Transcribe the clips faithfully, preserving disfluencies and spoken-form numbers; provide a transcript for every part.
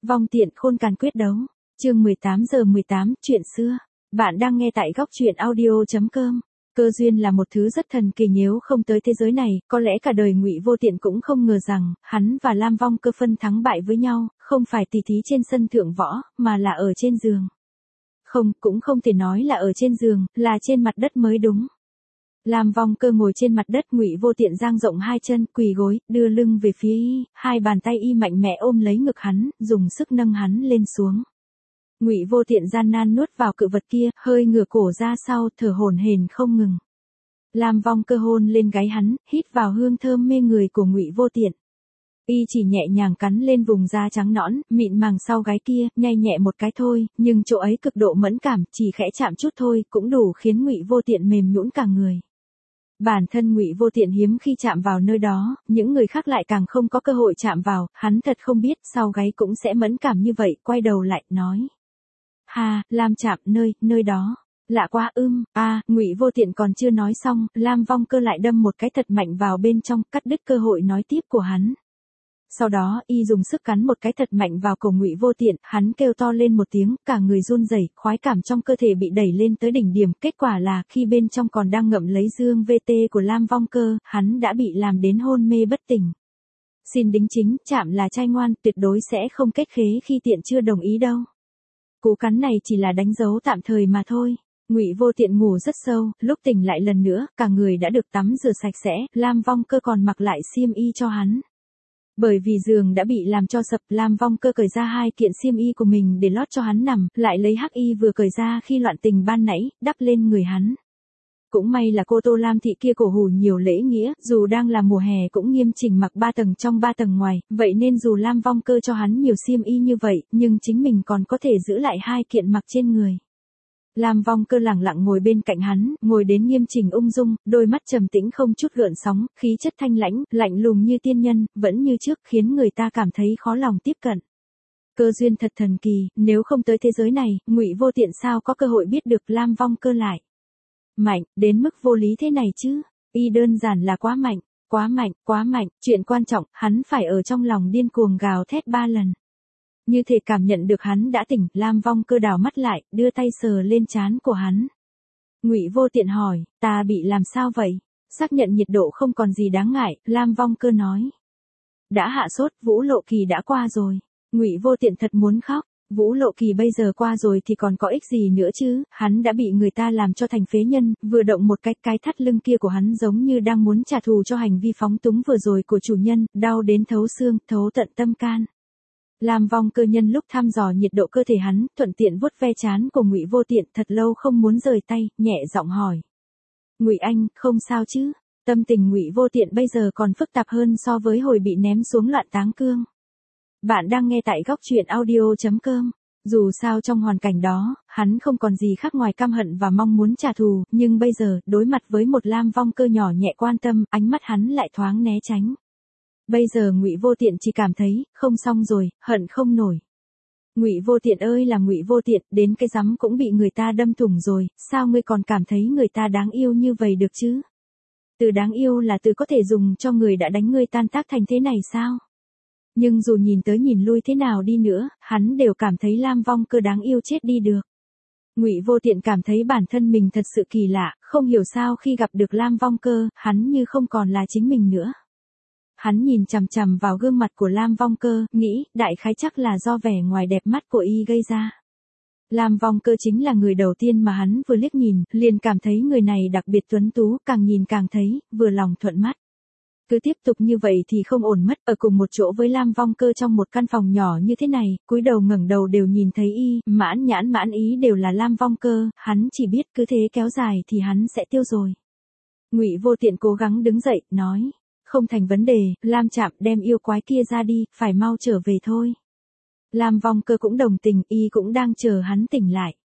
Vong tiện khôn càn quyết đấu. Chương mười tám giờ mười tám, chuyện xưa. Bạn đang nghe tại góc truyện audio chấm com. Cơ duyên là một thứ rất thần kỳ, nếu không tới thế giới này, có lẽ cả đời Ngụy Vô Tiện cũng không ngờ rằng, hắn và Lam Vong Cơ phân thắng bại với nhau, không phải tỉ thí trên sân thượng võ, mà là ở trên giường. Không, cũng không thể nói là ở trên giường, là trên mặt đất mới đúng. Lam Vong Cơ ngồi trên mặt đất, Ngụy Vô Tiện dang rộng hai chân, quỳ gối, đưa lưng về phía y, hai bàn tay y mạnh mẽ ôm lấy ngực hắn, dùng sức nâng hắn lên xuống. Ngụy Vô Tiện gian nan nuốt vào cự vật kia, hơi ngửa cổ ra sau, thở hổn hển không ngừng. Lam Vong Cơ hôn lên gáy hắn, hít vào hương thơm mê người của Ngụy Vô Tiện. Y chỉ nhẹ nhàng cắn lên vùng da trắng nõn, mịn màng sau gáy kia, nhai nhẹ một cái thôi, nhưng chỗ ấy cực độ mẫn cảm, chỉ khẽ chạm chút thôi, cũng đủ khiến Ngụy Vô Tiện mềm nhũn cả người. Bản thân Ngụy Vô Tiện hiếm khi chạm vào nơi đó, những người khác lại càng không có cơ hội chạm vào, hắn thật không biết sau gáy cũng sẽ mẫn cảm như vậy, quay đầu lại, nói. Ha, Lam chạm nơi, nơi đó. Lạ quá ưm, a, à, Ngụy Vô Tiện còn chưa nói xong, Lam Vong Cơ lại đâm một cái thật mạnh vào bên trong, cắt đứt cơ hội nói tiếp của hắn. Sau đó, y dùng sức cắn một cái thật mạnh vào cổ Ngụy Vô Tiện, hắn kêu to lên một tiếng, cả người run rẩy, khoái cảm trong cơ thể bị đẩy lên tới đỉnh điểm, kết quả là, khi bên trong còn đang ngậm lấy dương vê tê của Lam Vong Cơ, hắn đã bị làm đến hôn mê bất tỉnh. Xin đính chính, chạm là trai ngoan, tuyệt đối sẽ không kết khế khi Tiện chưa đồng ý đâu. Cú cắn này chỉ là đánh dấu tạm thời mà thôi. Ngụy Vô Tiện ngủ rất sâu, lúc tỉnh lại lần nữa, cả người đã được tắm rửa sạch sẽ, Lam Vong Cơ còn mặc lại xiêm y cho hắn. Bởi vì giường đã bị làm cho sập, Lam Vong Cơ cởi ra hai kiện xiêm y của mình để lót cho hắn nằm, lại lấy hắc y vừa cởi ra khi loạn tình ban nãy, đắp lên người hắn. Cũng may là cô Tô Lam Thị kia cổ hủ nhiều lễ nghĩa, dù đang là mùa hè cũng nghiêm chỉnh mặc ba tầng trong ba tầng ngoài, vậy nên dù Lam Vong Cơ cho hắn nhiều xiêm y như vậy, nhưng chính mình còn có thể giữ lại hai kiện mặc trên người. Lam Vong Cơ lẳng lặng ngồi bên cạnh hắn, ngồi đến nghiêm chỉnh ung dung, đôi mắt trầm tĩnh không chút gợn sóng, khí chất thanh lãnh, lạnh lùng như tiên nhân, vẫn như trước, khiến người ta cảm thấy khó lòng tiếp cận. Cơ duyên thật thần kỳ, nếu không tới thế giới này, Ngụy Vô Tiện sao có cơ hội biết được Lam Vong Cơ lại mạnh, đến mức vô lý thế này chứ? Y đơn giản là quá mạnh, quá mạnh, quá mạnh, chuyện quan trọng, hắn phải ở trong lòng điên cuồng gào thét ba lần. Như thể cảm nhận được hắn đã tỉnh, Lam Vong Cơ đảo mắt lại, đưa tay sờ lên trán của hắn. Ngụy Vô Tiện hỏi, ta bị làm sao vậy? Xác nhận nhiệt độ không còn gì đáng ngại, Lam Vong Cơ nói. Đã hạ sốt, Vũ Lộ Kỳ đã qua rồi. Ngụy Vô Tiện thật muốn khóc. Vũ Lộ Kỳ bây giờ qua rồi thì còn có ích gì nữa chứ, hắn đã bị người ta làm cho thành phế nhân, vừa động một cái, cái thắt lưng kia của hắn giống như đang muốn trả thù cho hành vi phóng túng vừa rồi của chủ nhân, đau đến thấu xương, thấu tận tâm can. Lam Vong Cơ nhân lúc thăm dò nhiệt độ cơ thể hắn, thuận tiện vuốt ve trán của Ngụy Vô Tiện, thật lâu không muốn rời tay, nhẹ giọng hỏi. Ngụy anh, không sao chứ? Tâm tình Ngụy Vô Tiện bây giờ còn phức tạp hơn so với hồi bị ném xuống loạn táng cương. Bạn đang nghe tại góc truyện audio chấm com. Dù sao trong hoàn cảnh đó, hắn không còn gì khác ngoài căm hận và mong muốn trả thù, nhưng bây giờ, đối mặt với một Lam Vong Cơ nhỏ nhẹ quan tâm, ánh mắt hắn lại thoáng né tránh. Bây giờ Ngụy Vô Tiện chỉ cảm thấy, không xong rồi, hận không nổi. Ngụy Vô Tiện ơi là Ngụy Vô Tiện, đến cái rắm cũng bị người ta đâm thủng rồi, sao ngươi còn cảm thấy người ta đáng yêu như vậy được chứ? Từ đáng yêu là từ có thể dùng cho người đã đánh ngươi tan tác thành thế này sao? Nhưng dù nhìn tới nhìn lui thế nào đi nữa, hắn đều cảm thấy Lam Vong Cơ đáng yêu chết đi được. Ngụy Vô Tiện cảm thấy bản thân mình thật sự kỳ lạ, không hiểu sao khi gặp được Lam Vong Cơ, hắn như không còn là chính mình nữa. Hắn nhìn chằm chằm vào gương mặt của Lam Vong Cơ, nghĩ, đại khái chắc là do vẻ ngoài đẹp mắt của y gây ra. Lam Vong Cơ chính là người đầu tiên mà hắn vừa liếc nhìn, liền cảm thấy người này đặc biệt tuấn tú, càng nhìn càng thấy, vừa lòng thuận mắt. Cứ tiếp tục như vậy thì không ổn mất, ở cùng một chỗ với Lam Vong Cơ trong một căn phòng nhỏ như thế này, cúi đầu ngẩng đầu đều nhìn thấy y, mãn nhãn mãn ý đều là Lam Vong Cơ, hắn chỉ biết cứ thế kéo dài thì hắn sẽ tiêu rồi. Ngụy Vô Tiện cố gắng đứng dậy, nói, không thành vấn đề, Lam chạm đem yêu quái kia ra đi, phải mau trở về thôi. Lam Vong Cơ cũng đồng tình, y cũng đang chờ hắn tỉnh lại.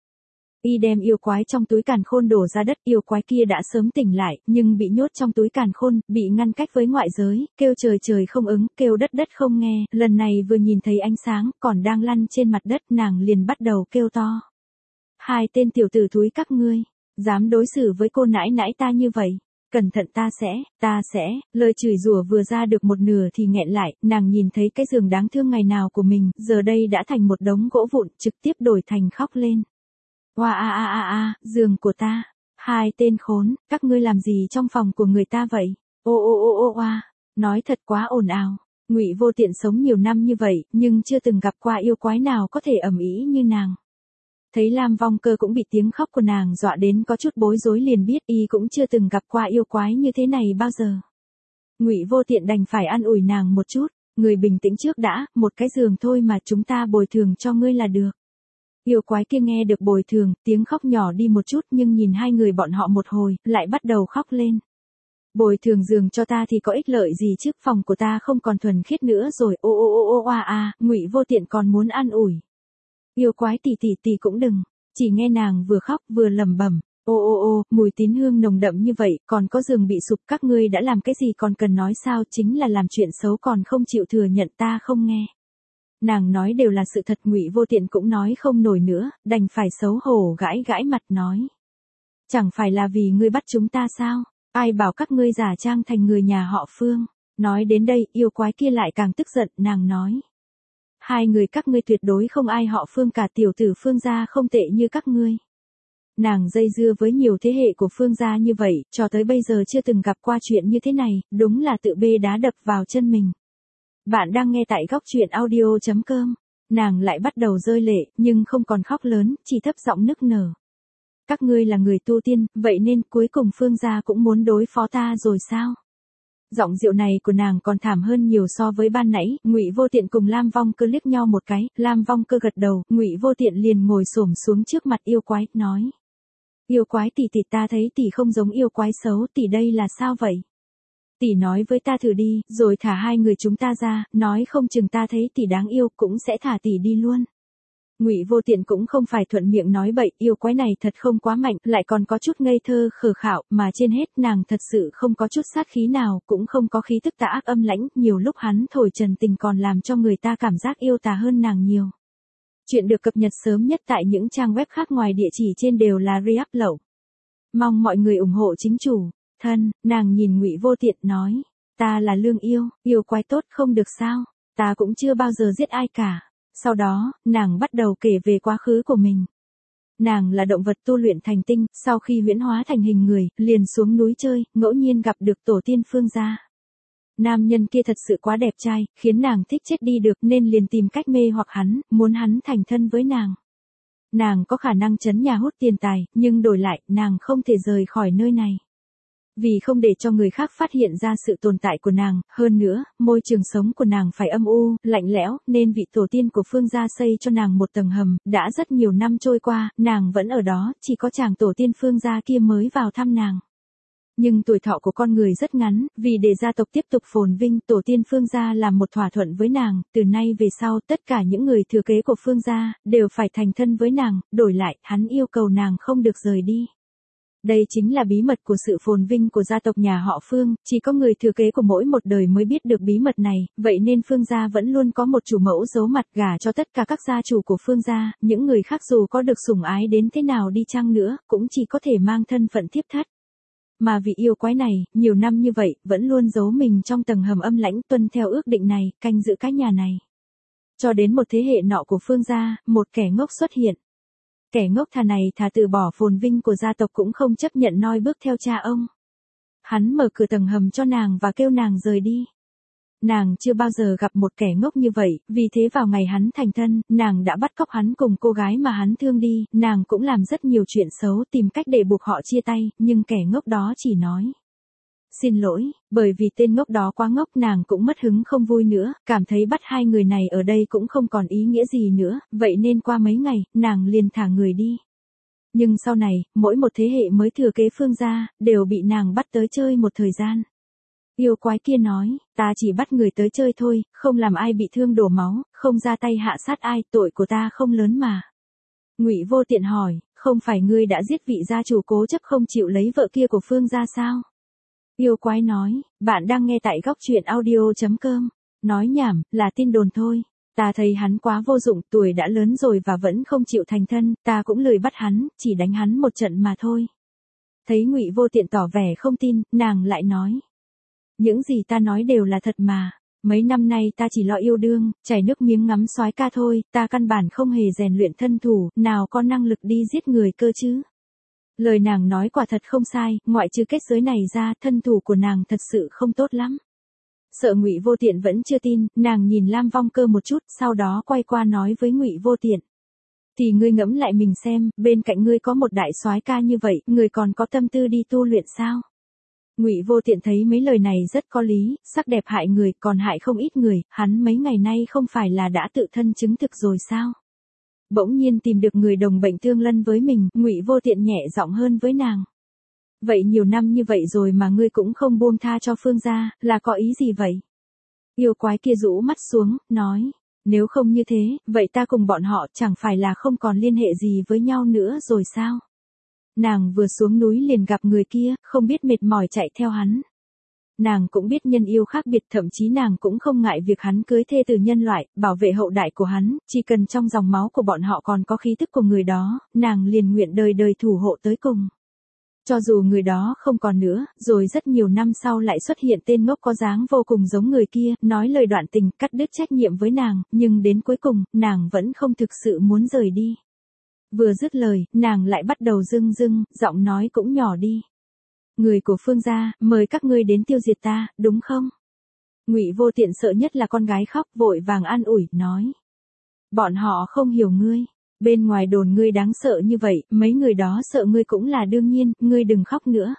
Y đem yêu quái trong túi càn khôn đổ ra đất, yêu quái kia đã sớm tỉnh lại, nhưng bị nhốt trong túi càn khôn, bị ngăn cách với ngoại giới, kêu trời trời không ứng, kêu đất đất không nghe, lần này vừa nhìn thấy ánh sáng, còn đang lăn trên mặt đất, nàng liền bắt đầu kêu to. Hai tên tiểu tử thúi các ngươi, dám đối xử với cô nãi nãi ta như vậy, Cẩn thận ta sẽ, ta sẽ, lời chửi rủa vừa ra được một nửa thì nghẹn lại, nàng nhìn thấy cái giường đáng thương ngày nào của mình, giờ đây đã thành một đống gỗ vụn, trực tiếp đổi thành khóc lên. Oa a a a a, giường của ta. Hai tên khốn, các ngươi làm gì trong phòng của người ta vậy? Ô ô ô ô oa, nói thật quá ồn ào. Ngụy Vô Tiện sống nhiều năm như vậy, nhưng chưa từng gặp qua yêu quái nào có thể ầm ĩ như nàng. Thấy Lam Vong Cơ cũng bị tiếng khóc của nàng dọa đến có chút bối rối liền biết y cũng chưa từng gặp qua yêu quái như thế này bao giờ. Ngụy Vô Tiện đành phải an ủi nàng một chút, người bình tĩnh trước đã, một cái giường thôi mà chúng ta bồi thường cho ngươi là được. Yêu quái kia nghe được bồi thường, tiếng khóc nhỏ đi một chút nhưng nhìn hai người bọn họ một hồi, lại bắt đầu khóc lên. Bồi thường giường cho ta thì có ích lợi gì chứ, phòng của ta không còn thuần khiết nữa rồi, ô ô ô ô oa a, Ngụy Vô Tiện còn muốn an ủi. Yêu quái tỷ tỷ tỷ cũng đừng, chỉ nghe nàng vừa khóc vừa lẩm bẩm, ô ô ô, mùi tín hương nồng đậm như vậy, còn có giường bị sụp, các ngươi đã làm cái gì còn cần nói sao, chính là làm chuyện xấu còn không chịu thừa nhận, ta không nghe. Nàng nói đều là sự thật, Ngụy Vô Tiện cũng nói không nổi nữa, đành phải xấu hổ gãi gãi mặt nói. Chẳng phải là vì ngươi bắt chúng ta sao, ai bảo các ngươi giả trang thành người nhà họ Phương. Nói đến đây, yêu quái kia lại càng tức giận, nàng nói. Hai người các ngươi tuyệt đối không ai họ Phương cả, tiểu tử Phương gia không tệ như các ngươi. Nàng dây dưa với nhiều thế hệ của Phương gia như vậy, cho tới bây giờ chưa từng gặp qua chuyện như thế này, đúng là tự bê đá đập vào chân mình. Bạn đang nghe tại góc truyện audio chấm com. Nàng lại bắt đầu rơi lệ, nhưng không còn khóc lớn, chỉ thấp giọng nức nở. Các ngươi là người tu tiên, vậy nên cuối cùng Phương gia cũng muốn đối phó ta rồi sao? Giọng điệu này của nàng còn thảm hơn nhiều so với ban nãy. Ngụy Vô Tiện cùng Lam Vong Cơ liếc nhau một cái, Lam Vong Cơ gật đầu, Ngụy Vô Tiện liền ngồi xổm xuống trước mặt yêu quái, nói: Yêu quái tỷ tỷ, ta thấy tỷ không giống yêu quái xấu, tỷ đây là sao vậy? Tỷ nói với ta thử đi, rồi thả hai người chúng ta ra, nói không chừng ta thấy tỷ đáng yêu cũng sẽ thả tỷ đi luôn. Ngụy Vô Tiện cũng không phải thuận miệng nói bậy, yêu quái này thật không quá mạnh, lại còn có chút ngây thơ khờ khạo, mà trên hết nàng thật sự không có chút sát khí nào, cũng không có khí tức tà ác âm lãnh, nhiều lúc hắn thổi trần tình còn làm cho người ta cảm giác yêu tà hơn nàng nhiều. Chuyện được cập nhật sớm nhất tại những trang web khác ngoài địa chỉ trên đều là re-upload. Mong mọi người ủng hộ chính chủ. Thân, nàng nhìn Ngụy Vô Tiện nói, ta là Lương Yêu, yêu quái tốt không được sao, ta cũng chưa bao giờ giết ai cả. Sau đó, nàng bắt đầu kể về quá khứ của mình. Nàng là động vật tu luyện thành tinh, sau khi huyễn hóa thành hình người, liền xuống núi chơi, ngẫu nhiên gặp được tổ tiên Phương gia. Nam nhân kia thật sự quá đẹp trai, khiến nàng thích chết đi được nên liền tìm cách mê hoặc hắn, muốn hắn thành thân với nàng. Nàng có khả năng trấn nhà hút tiền tài, nhưng đổi lại, nàng không thể rời khỏi nơi này. Vì không để cho người khác phát hiện ra sự tồn tại của nàng, hơn nữa, môi trường sống của nàng phải âm u, lạnh lẽo, nên vị tổ tiên của Phương gia xây cho nàng một tầng hầm, đã rất nhiều năm trôi qua, nàng vẫn ở đó, chỉ có chàng tổ tiên Phương gia kia mới vào thăm nàng. Nhưng tuổi thọ của con người rất ngắn, vì để gia tộc tiếp tục phồn vinh, tổ tiên Phương gia làm một thỏa thuận với nàng, từ nay về sau, tất cả những người thừa kế của Phương gia, đều phải thành thân với nàng, đổi lại, hắn yêu cầu nàng không được rời đi. Đây chính là bí mật của sự phồn vinh của gia tộc nhà họ Phương, chỉ có người thừa kế của mỗi một đời mới biết được bí mật này, vậy nên Phương gia vẫn luôn có một chủ mẫu giấu mặt gả cho tất cả các gia chủ của Phương gia, những người khác dù có được sủng ái đến thế nào đi chăng nữa, cũng chỉ có thể mang thân phận thiếp thất. Mà vị yêu quái này, nhiều năm như vậy, vẫn luôn giấu mình trong tầng hầm âm lãnh, tuân theo ước định này, canh giữ cái nhà này. Cho đến một thế hệ nọ của Phương gia, một kẻ ngốc xuất hiện. Kẻ ngốc thà này thà từ bỏ phồn vinh của gia tộc cũng không chấp nhận noi bước theo cha ông. Hắn mở cửa tầng hầm cho nàng và kêu nàng rời đi. Nàng chưa bao giờ gặp một kẻ ngốc như vậy, vì thế vào ngày hắn thành thân, nàng đã bắt cóc hắn cùng cô gái mà hắn thương đi, nàng cũng làm rất nhiều chuyện xấu tìm cách để buộc họ chia tay, nhưng kẻ ngốc đó chỉ nói: Xin lỗi, bởi vì tên ngốc đó quá ngốc, nàng cũng mất hứng không vui nữa, cảm thấy bắt hai người này ở đây cũng không còn ý nghĩa gì nữa, vậy nên qua mấy ngày, nàng liền thả người đi. Nhưng sau này, mỗi một thế hệ mới thừa kế Phương gia, đều bị nàng bắt tới chơi một thời gian. Yêu quái kia nói, ta chỉ bắt người tới chơi thôi, không làm ai bị thương đổ máu, không ra tay hạ sát ai, tội của ta không lớn mà. Ngụy Vô Tiện hỏi, không phải ngươi đã giết vị gia chủ cố chấp không chịu lấy vợ kia của Phương gia sao? Yêu quái nói, bạn đang nghe tại góc truyện audio chấm com. Nói nhảm, là tin đồn thôi. Ta thấy hắn quá vô dụng, tuổi đã lớn rồi và vẫn không chịu thành thân, ta cũng lười bắt hắn, chỉ đánh hắn một trận mà thôi. Thấy Ngụy Vô Tiện tỏ vẻ không tin, nàng lại nói. Những gì ta nói đều là thật mà. Mấy năm nay ta chỉ lo yêu đương, chảy nước miếng ngắm soái ca thôi, ta căn bản không hề rèn luyện thân thủ, nào có năng lực đi giết người cơ chứ. Lời nàng nói quả thật không sai, ngoại trừ kết giới này ra, thân thủ của nàng thật sự không tốt lắm. Sợ Ngụy Vô Tiện vẫn chưa tin, nàng nhìn Lam Vong Cơ một chút, sau đó quay qua nói với Ngụy Vô Tiện. Thì ngươi ngẫm lại mình xem, bên cạnh ngươi có một đại soái ca như vậy, ngươi còn có tâm tư đi tu luyện sao? Ngụy Vô Tiện thấy mấy lời này rất có lý, sắc đẹp hại người, còn hại không ít người, hắn mấy ngày nay không phải là đã tự thân chứng thực rồi sao? Bỗng nhiên tìm được người đồng bệnh tương lân với mình, Ngụy Vô Tiện nhẹ giọng hơn với nàng. Vậy nhiều năm như vậy rồi mà ngươi cũng không buông tha cho Phương gia, là có ý gì vậy? Yêu quái kia rũ mắt xuống, nói. Nếu không như thế, vậy ta cùng bọn họ chẳng phải là không còn liên hệ gì với nhau nữa rồi sao? Nàng vừa xuống núi liền gặp người kia, không biết mệt mỏi chạy theo hắn. Nàng cũng biết nhân yêu khác biệt, thậm chí nàng cũng không ngại việc hắn cưới thê từ nhân loại, bảo vệ hậu đại của hắn, chỉ cần trong dòng máu của bọn họ còn có khí tức của người đó, nàng liền nguyện đời đời thủ hộ tới cùng. Cho dù người đó không còn nữa, rồi rất nhiều năm sau lại xuất hiện tên ngốc có dáng vô cùng giống người kia, nói lời đoạn tình, cắt đứt trách nhiệm với nàng, nhưng đến cuối cùng, nàng vẫn không thực sự muốn rời đi. Vừa dứt lời, nàng lại bắt đầu rưng rưng, giọng nói cũng nhỏ đi. Người của Phương gia, mời các ngươi đến tiêu diệt ta, đúng không? Ngụy Vô Tiện sợ nhất là con gái khóc, vội vàng an ủi, nói. Bọn họ không hiểu ngươi. Bên ngoài đồn ngươi đáng sợ như vậy, mấy người đó sợ ngươi cũng là đương nhiên, ngươi đừng khóc nữa.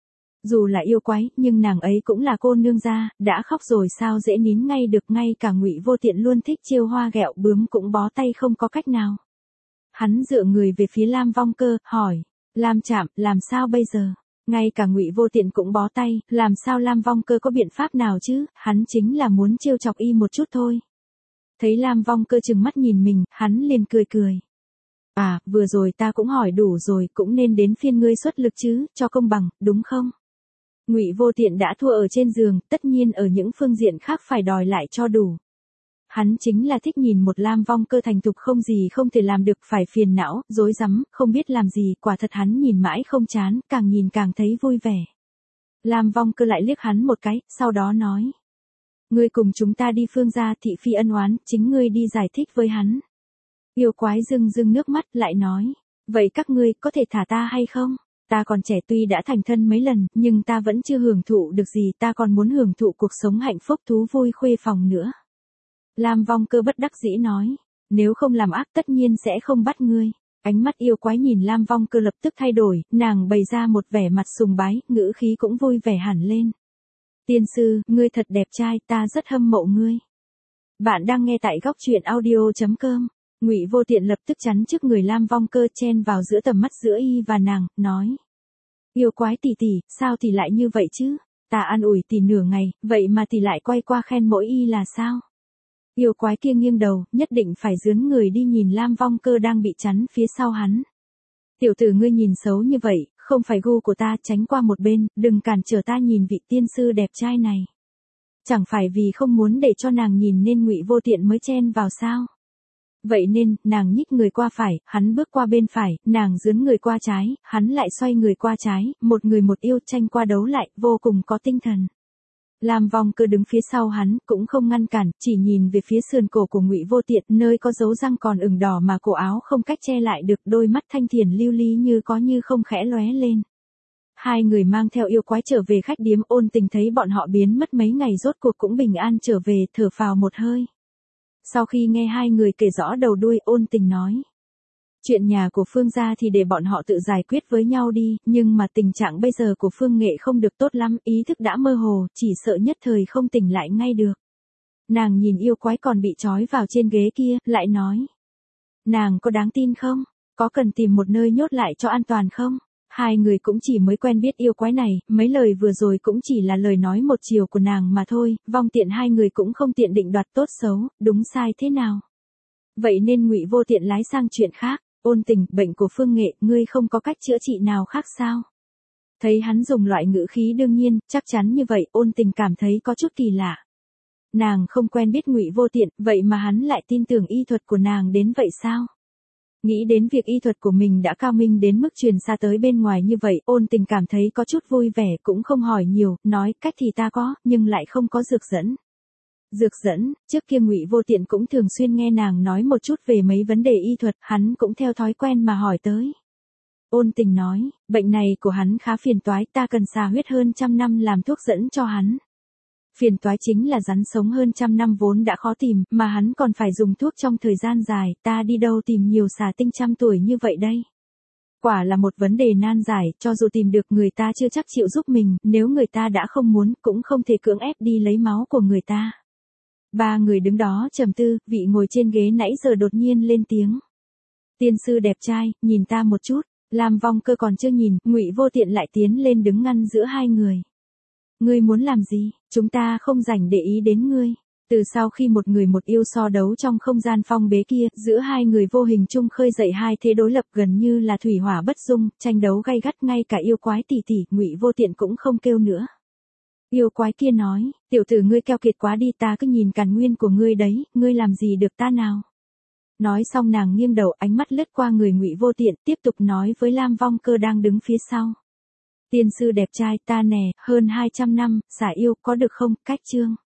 Dù là yêu quái, nhưng nàng ấy cũng là cô nương gia, đã khóc rồi sao dễ nín ngay được, ngay cả Ngụy Vô Tiện luôn thích chiêu hoa ghẹo bướm cũng bó tay không có cách nào. Hắn dựa người về phía Lam Vong Cơ, hỏi, Lam Trạm, làm sao bây giờ? Ngay cả Ngụy Vô Tiện cũng bó tay, làm sao Lam Vong Cơ có biện pháp nào chứ, hắn chính là muốn trêu chọc y một chút thôi. Thấy Lam Vong Cơ trừng mắt nhìn mình, hắn liền cười cười. À, vừa rồi ta cũng hỏi đủ rồi, cũng nên đến phiên ngươi xuất lực chứ, cho công bằng, đúng không? Ngụy Vô Tiện đã thua ở trên giường, tất nhiên ở những phương diện khác phải đòi lại cho đủ. Hắn chính là thích nhìn một Lam Vong Cơ thành thục không gì không thể làm được, phải phiền não, rối rắm, không biết làm gì, quả thật hắn nhìn mãi không chán, càng nhìn càng thấy vui vẻ. Lam Vong Cơ lại liếc hắn một cái, sau đó nói. Ngươi cùng chúng ta đi Phương gia, thị phi ân oán, chính ngươi đi giải thích với hắn. Yêu quái rưng rưng nước mắt, lại nói. Vậy các ngươi có thể thả ta hay không? Ta còn trẻ, tuy đã thành thân mấy lần, nhưng ta vẫn chưa hưởng thụ được gì, ta còn muốn hưởng thụ cuộc sống hạnh phúc thú vui khuê phòng nữa. Lam Vong Cơ bất đắc dĩ nói. Nếu không làm ác tất nhiên sẽ không bắt ngươi. Ánh mắt yêu quái nhìn Lam Vong Cơ lập tức thay đổi, nàng bày ra một vẻ mặt sùng bái, ngữ khí cũng vui vẻ hẳn lên. Tiên sư, ngươi thật đẹp trai, ta rất hâm mộ ngươi. Bạn đang nghe tại góc truyện audio chấm com. Ngụy Vô Tiện lập tức chắn trước người Lam Vong Cơ, chen vào giữa tầm mắt giữa y và nàng, nói. Yêu quái tỷ tỷ, sao thì lại như vậy chứ? Ta an ủi tỷ nửa ngày, vậy mà tỷ lại quay qua khen mỗi y là sao? Yêu quái kia nghiêng đầu, nhất định phải dướn người đi nhìn Lam Vong Cơ đang bị chắn phía sau hắn. Tiểu tử ngươi nhìn xấu như vậy, không phải gu của ta, tránh qua một bên, đừng cản trở ta nhìn vị tiên sư đẹp trai này. Chẳng phải vì không muốn để cho nàng nhìn nên Ngụy Vô Tiện mới chen vào sao? Vậy nên, nàng nhích người qua phải, hắn bước qua bên phải, nàng dướn người qua trái, hắn lại xoay người qua trái, một người một yêu tranh qua đấu lại, vô cùng có tinh thần. Lam Vong Cơ đứng phía sau hắn, cũng không ngăn cản, chỉ nhìn về phía sườn cổ của Ngụy Vô Tiện, nơi có dấu răng còn ửng đỏ mà cổ áo không cách che lại được, đôi mắt thanh thiền lưu ly như có như không khẽ lóe lên. Hai người mang theo yêu quái trở về khách điếm, Ôn Tình thấy bọn họ biến mất mấy ngày rốt cuộc cũng bình an trở về, thở phào một hơi. Sau khi nghe hai người kể rõ đầu đuôi, Ôn Tình nói. Chuyện nhà của Phương gia thì để bọn họ tự giải quyết với nhau đi, nhưng mà tình trạng bây giờ của Phương Nghệ không được tốt lắm, ý thức đã mơ hồ, chỉ sợ nhất thời không tỉnh lại ngay được. Nàng nhìn yêu quái còn bị trói vào trên ghế kia, lại nói. Nàng có đáng tin không? Có cần tìm một nơi nhốt lại cho an toàn không? Hai người cũng chỉ mới quen biết yêu quái này, mấy lời vừa rồi cũng chỉ là lời nói một chiều của nàng mà thôi, Vong Tiện hai người cũng không tiện định đoạt tốt xấu, đúng sai thế nào. Vậy nên Ngụy Vô Tiện lái sang chuyện khác. Ôn Tình, bệnh của Phương Nghệ, ngươi không có cách chữa trị nào khác sao? Thấy hắn dùng loại ngữ khí đương nhiên, chắc chắn như vậy, Ôn Tình cảm thấy có chút kỳ lạ. Nàng không quen biết Ngụy Vô Tiện, vậy mà hắn lại tin tưởng y thuật của nàng đến vậy sao? Nghĩ đến việc y thuật của mình đã cao minh đến mức truyền xa tới bên ngoài như vậy, Ôn Tình cảm thấy có chút vui vẻ, cũng không hỏi nhiều, nói, cách thì ta có, nhưng lại không có dược dẫn. Dược dẫn, trước kia Ngụy Vô Tiện cũng thường xuyên nghe nàng nói một chút về mấy vấn đề y thuật, hắn cũng theo thói quen mà hỏi tới. Ôn Tình nói, bệnh này của hắn khá phiền toái, ta cần xà huyết hơn trăm năm làm thuốc dẫn cho hắn. Phiền toái chính là rắn sống hơn trăm năm vốn đã khó tìm, mà hắn còn phải dùng thuốc trong thời gian dài, ta đi đâu tìm nhiều xà tinh trăm tuổi như vậy đây. Quả là một vấn đề nan giải, cho dù tìm được người ta chưa chắc chịu giúp mình, nếu người ta đã không muốn, cũng không thể cưỡng ép đi lấy máu của người ta. Ba người đứng đó trầm tư, vị ngồi trên ghế nãy giờ đột nhiên lên tiếng. Tiên sư đẹp trai, nhìn ta một chút. Lam Vong Cơ còn chưa nhìn, Ngụy Vô Tiện lại tiến lên đứng ngăn giữa hai người. Ngươi muốn làm gì? Chúng ta không rảnh để ý đến ngươi. Từ sau khi một người một yêu so đấu trong không gian phong bế kia, giữa hai người vô hình chung khơi dậy hai thế đối lập gần như là thủy hỏa bất dung, tranh đấu gay gắt, ngay cả yêu quái tỷ tỷ, Ngụy Vô Tiện cũng không kêu nữa. Yêu quái kia nói, tiểu tử ngươi keo kiệt quá đi, ta cứ nhìn càn nguyên của ngươi đấy, ngươi làm gì được ta nào? Nói xong nàng nghiêng đầu, ánh mắt lướt qua người Ngụy Vô Tiện, tiếp tục nói với Lam Vong Cơ đang đứng phía sau. Tiên sư đẹp trai, ta nè, hơn hai trăm năm, xả yêu, có được không, cách chương.